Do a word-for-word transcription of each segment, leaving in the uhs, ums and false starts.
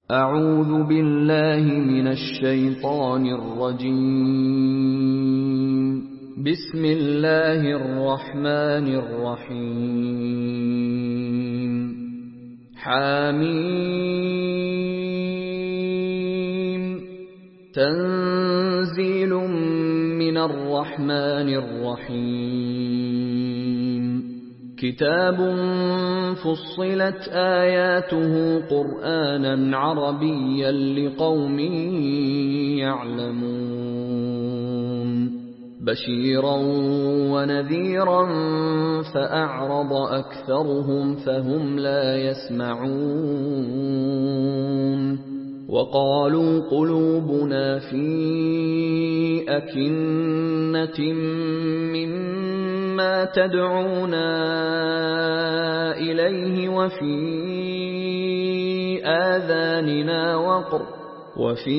أعوذ بالله من الشيطان الرجيم. بسم الله الرحمن الرحيم. حميم. تنزيل من الرحمن الرحيم. كتاب فصلت آياته قرآنا عربيا لقوم يعلمون. بشيرا ونذيرا فأعرض أكثرهم فهم لا يسمعون. وقالوا قلوبنا في أكنة مما تدعونا إليه وفي آذاننا وقر وفي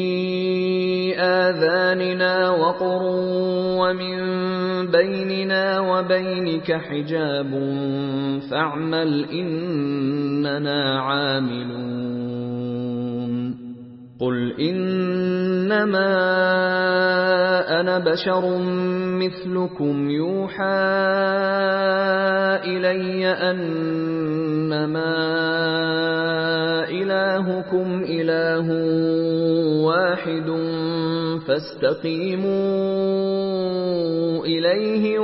آذاننا وقر ومن بيننا وبينك حجاب فاعمل إننا عاملون. قل إنما أنا بشر مثلكم يوحى إلي أنما إلهكم إله واحد فاستقيموا إليه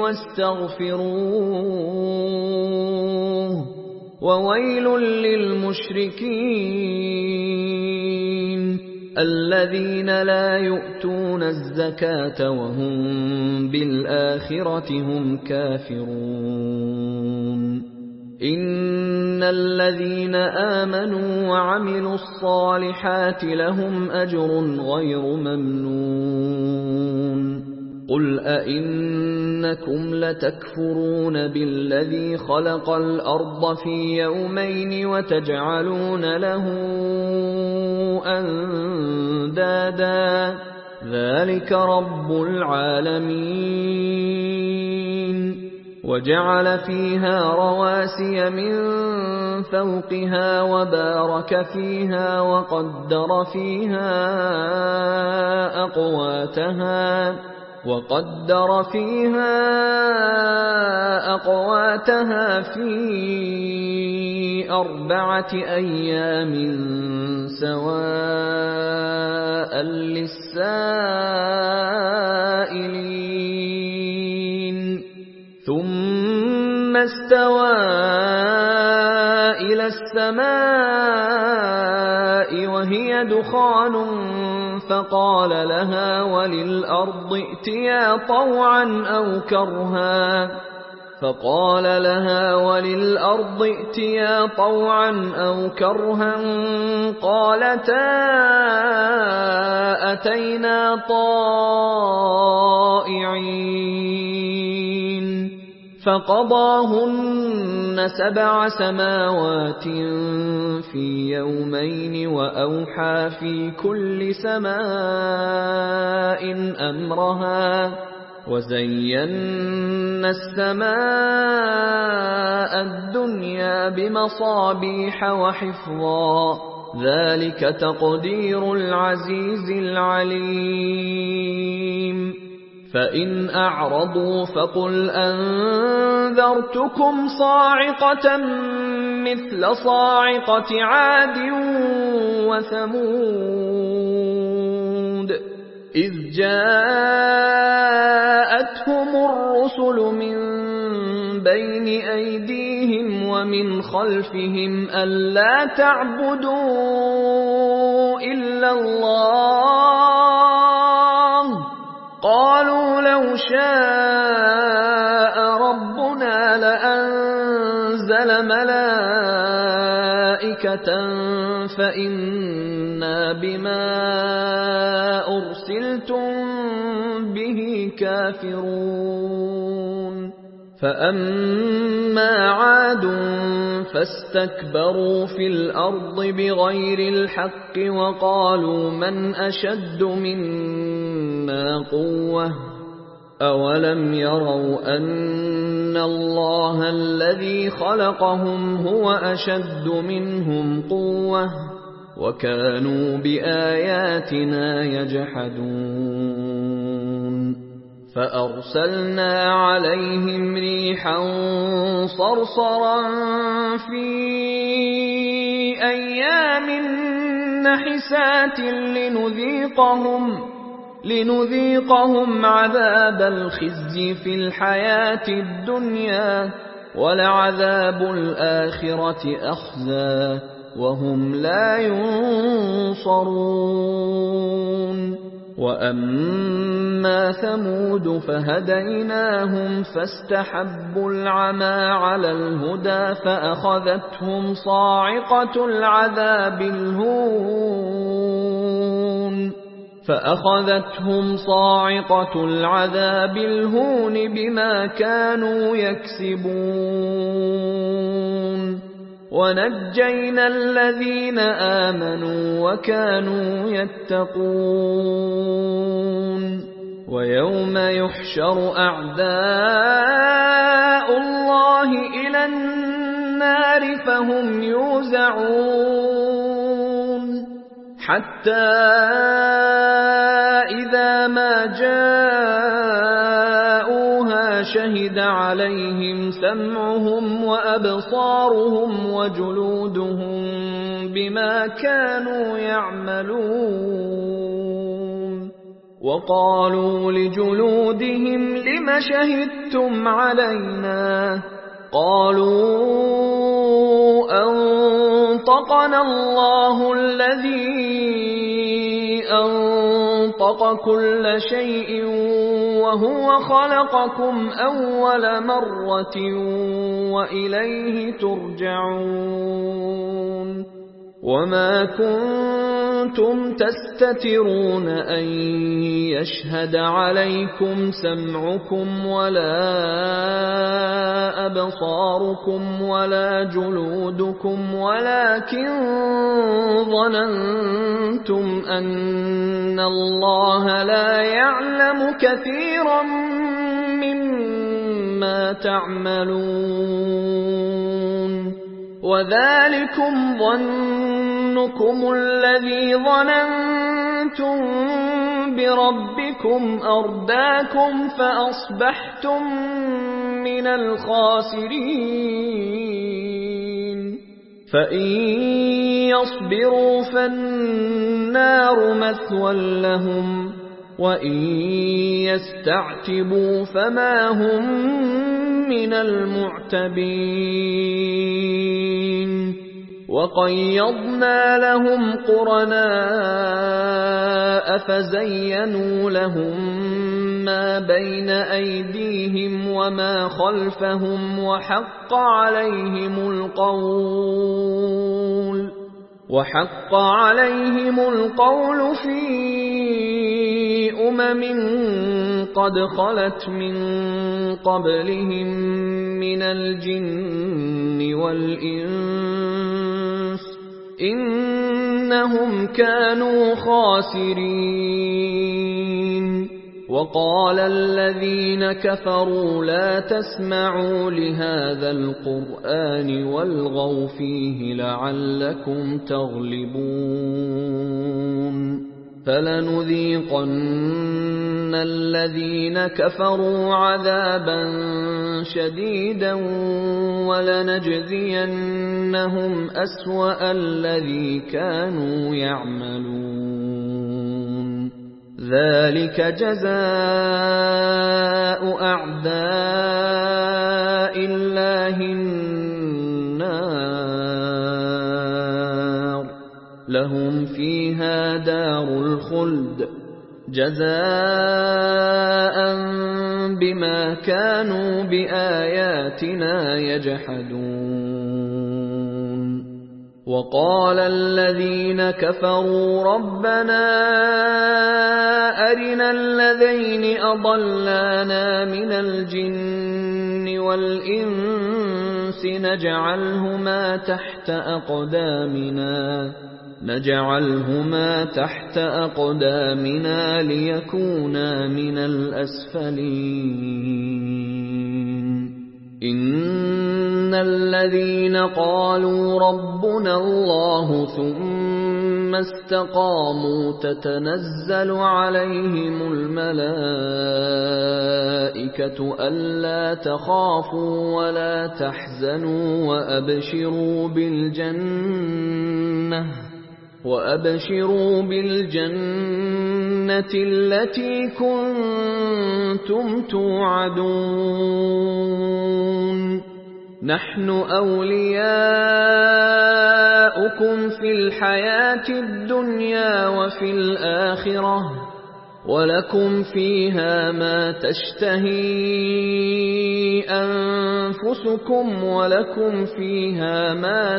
واستغفروه وويل للمشركين الذين لا يؤتون الزكاة وهم بالآخرة هم كافرون. إن الذين آمنوا وعملوا الصالحات لهم أجر غير ممنون. قل أئنكم لتكفرون بالذي خلق الأرض في يومين وتجعلون له أندادا ذلك رب العالمين. وجعل فيها رواسي من فوقها وبارك فيها وقدر فيها أقواتها وقدر فيها أقواتها في أربعة أيام سواء للسائلين. ثم استوى إلى السماء وهي دخان فقال لها وللأرض ائتيا طوعا أو كرها فقال لها وللأرض ائتيا طوعا أو كرها قالتا أتينا طائعين. فقضاهن سبع سماوات في يومين وأوحى في كل سماء أمرها وزينا السماء الدنيا بمصابيح وحفظا ذلك تقدير العزيز العليم. فإن أعرضوا فقل أنذرتكم صاعقة مثل صاعقة عاد وثمود إذ جاءتهم الرسل من بين أيديهم ومن خلفهم ألا تعبدوا إلا الله قالوا لو شاء ربنا لأنزل ملائكة فإنا بما أرسلتم به كافرون. فأما عاد فاستكبروا في الأرض بغير الحق وقالوا من أشد منا قوة أولم يروا أن الله الذي خلقهم هو أشد منهم قوة وكانوا بآياتنا يجحدون فأرسلنا عليهم ريحا صرصرا في أيام نحسات لنذيقهم لنذيقهم عذاب الخزي في الحياة الدنيا ولعذاب الآخرة أخزى وهم لا ينصرون وأما ثمود فهديناهم فاستحبوا العمى على الهدى فأخذتهم صاعقة العذاب الهون فأخذتهم صاعقة العذاب الهون بما كانوا يكسبون ونجينا الذين آمنوا وكانوا يتقون ويوم يحشر أعداء الله إلى النار فهم يوزعون حتى إذا ما جاءوها شهد عليهم سمعهم وأبصارهم وجلودهم بما كانوا يعملون وقالوا لجلودهم لم شهدتم علينا قالوا أنطقنا الله الذي أنطق كل شيء وهو خلقكم أول مرة وإليه ترجعون وما كنتم تستترون أن يشهد عليكم سمعكم ولا أبصاركم ولا جلودكم ولكن ظننتم أن الله لا يعلم كثيرا مما تعملون وذلكم ظنكم الذي ظننتم بربكم أرداكم فأصبحتم من الخاسرين فإن يصبروا فالنار مثوى لهم وإن يستعتبوا فما هم من المعتبين وقيضنا لهم قرناء فزينوا لهم ما بين أيديهم وما خلفهم وحق عليهم القول وحق عليهم القول في أمم قد خلت من قبلهم من الجن والإنس إنهم كانوا خاسرين وقال الذين كفروا لا تسمعوا لهذا القرآن والغوا فيه لعلكم تغلبون فلنذيقن الذين كفروا عذابا شديدا ولنجزينهم أسوأ الذي كانوا يعملون ذلك جزاء أعداء الله النار لهم فيها دار الخلد جزاء بما كانوا بآياتنا يجحدون وقال الذين كفروا ربنا أرنا الذين أضلانا من الجن والإنس نجعلهما تحت أقدامنا نجعلهما تحت أقدامنا ليكونا من الأسفلين إن الذين قالوا ربنا الله ثم استقاموا تتنزل عليهم الملائكة ألا تخافوا ولا تحزنوا وأبشروا بالجنة وأبشروا بالجنة التي كنتم توعدون نحن أولياؤكم في الحياة الدنيا وفي الآخرة ولكم فيها ما تشتهي أنفسكم ولكم فيها ما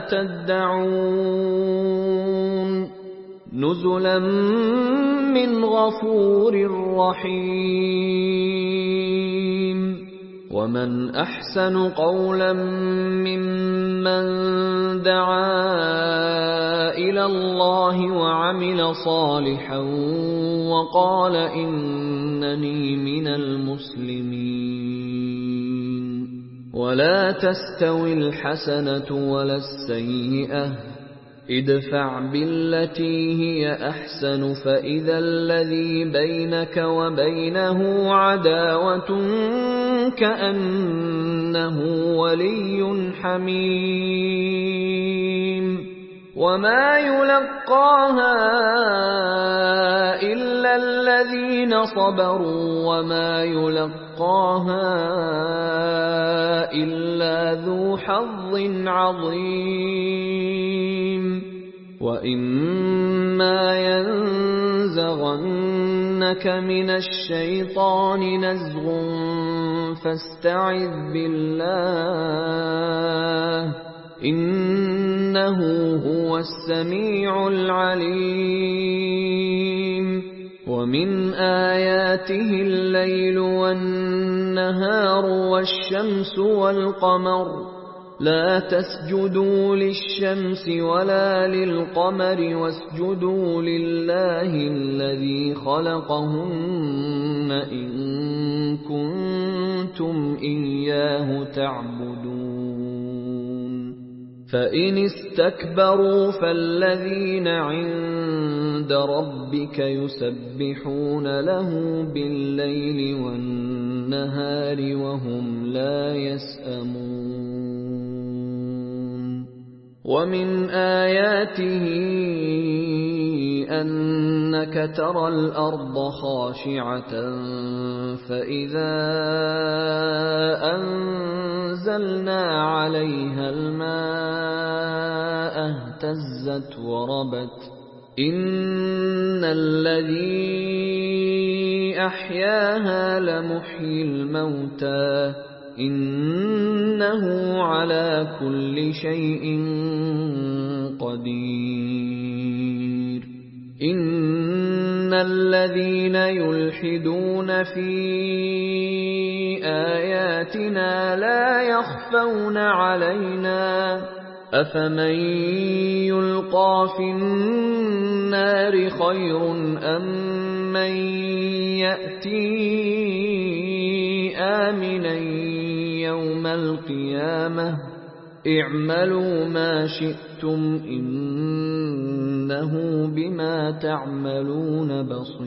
تدعون نزلا من غفور رحيم ومن أحسن قولا ممن دعا إلى الله وعمل صالحا وقال إنني من المسلمين ولا تستوي الحسنة ولا السيئة ادفع بالتي هي أحسن فإذا الذي بينك وبينه عداوة كأنه ولي حميم وما يلقاها إلا الذين صبروا وما يلقاها إلا ذو حظ عظيم وإما ينزغنك من الشيطان نزغ فاستعذ بالله إنه هو السميع العليم ومن آياته الليل والنهار والشمس والقمر لا تسجدوا للشمس ولا للقمر واسجدوا لله الذي خلقهن إن كنتم إياه تعبدون فإن استكبروا فالذين عند ربك يسبحون له بالليل والنهار وهم لا يسأمون ومن آياته أنك ترى الأرض خاشعة فإذا أنزلنا عليها الماء اهتزت وربت إن الذي أحياها لمحيي الموتى إنه على كل شيء قدير إن الذين يلحدون في آياتنا لا يخفون علينا أفمن يلقى في النار خير أم من يأتي آمنا يوم القيامة اعملوا ما شئتم إنه بما تعملون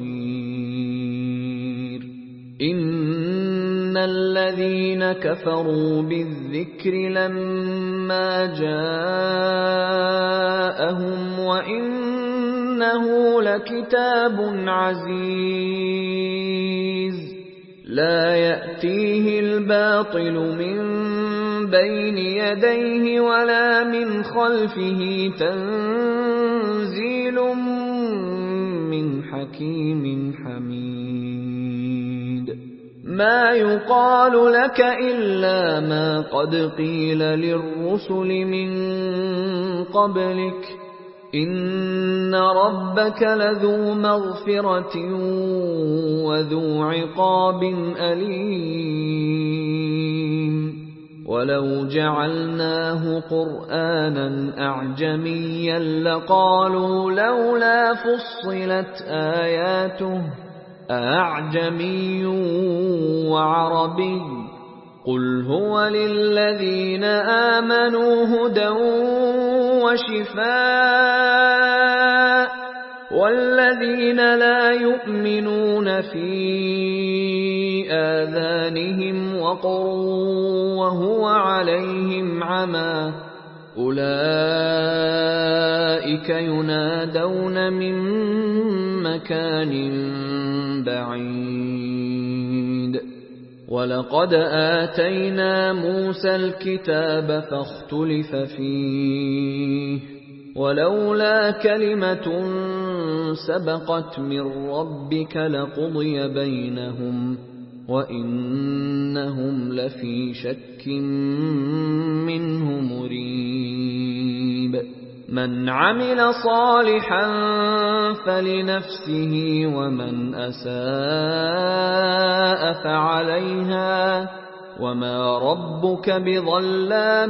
بصير إن الذين كفروا بالذكر لما جاءهم وإنه لكتاب عزيز لا يأتيه الباطل من بين يديه ولا من خلفه تنزيل من حكيم حميد ما يقال لك إلا ما قد قيل للرسل من قبلك إن ربك لذو مغفرة وذو عقاب أليم ولو جعلناه قرآنا أعجميا لقالوا لولا فصلت آياته أعجمي وعربي قل هو للذين آمنوا هدى وشفاء والذين لا يؤمنون في آذانهم وقر وهو عليهم عمى أولئك ينادون من مكان بعيد ولقد آتينا موسى الكتاب فاختلف فيه ولولا كلمة سبقت من ربك لقضي بينهم وإنهم لفي شك منه مريب من عمل صالحا فلنفسه ومن أساء فعليها وما ربك بظلام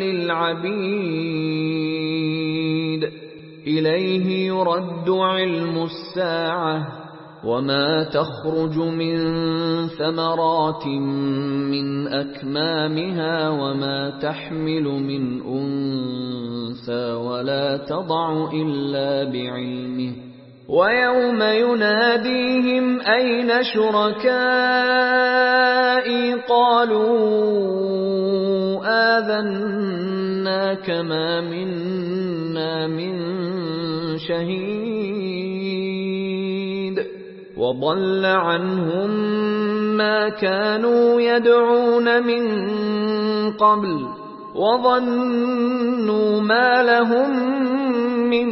للعبيد إليه يرد علم الساعة وما تخرج من ثمرات من أكمامها وما تحمل من أنثى ولا تضع إلا بعلمه ويوم يناديهم أين شركائي قالوا آذناك ما منا من شهيد وضل عنهم ما كانوا يدعون من قبل وظنوا ما لهم من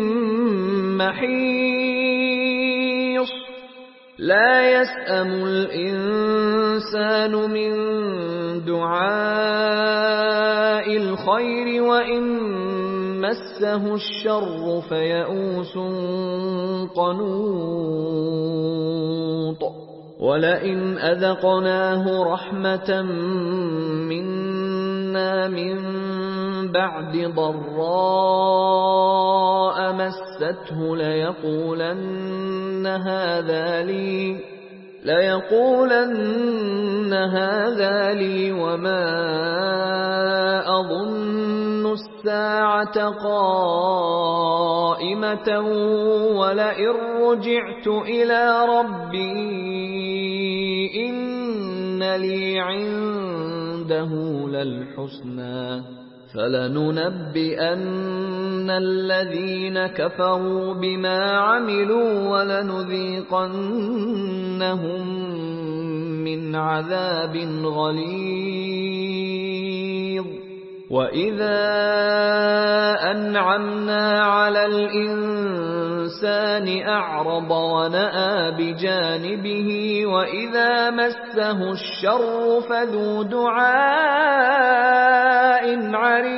محيص لا يسأم الإنسان من دعاء الخير وإن مسه الشر فيئوس قنوط ولئن أذقناه رحمة منا من بعد ضراء مسته ليقولن هذا لي ليقولن هذا لي وما أظن الساعة قائمة ولئن رجعت إلى ربي إن لي عنده للحسنى فلننبئن الذين كفروا بما عملوا ولنذيقنهم من عذاب غليظ وإذا أنعمنا على الإنسان أعرض ونأى بجانبه وإذا مسه الشر فذو دعاء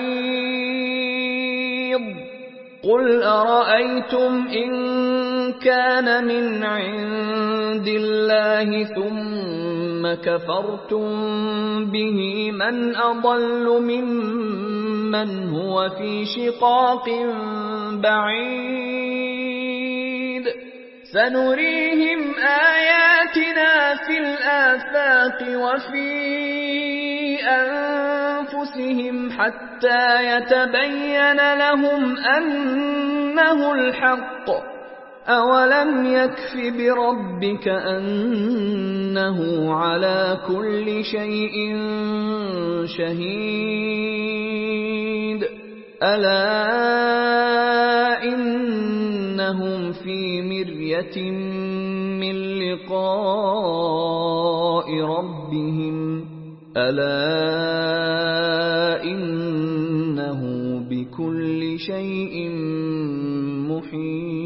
عريض قل أرأيتم إن كان من عند الله ثم كفرتم به من أضل ممن هو في شقاق بعيد سنريهم آياتنا في الآفاق وفي أنفسهم حتى يتبين لهم أنه الحق أولم يكف بربك أنه على كل شيء شهيد ألا إنهم في مرية من لقاء ربهم ألا إنه بكل شيء محيط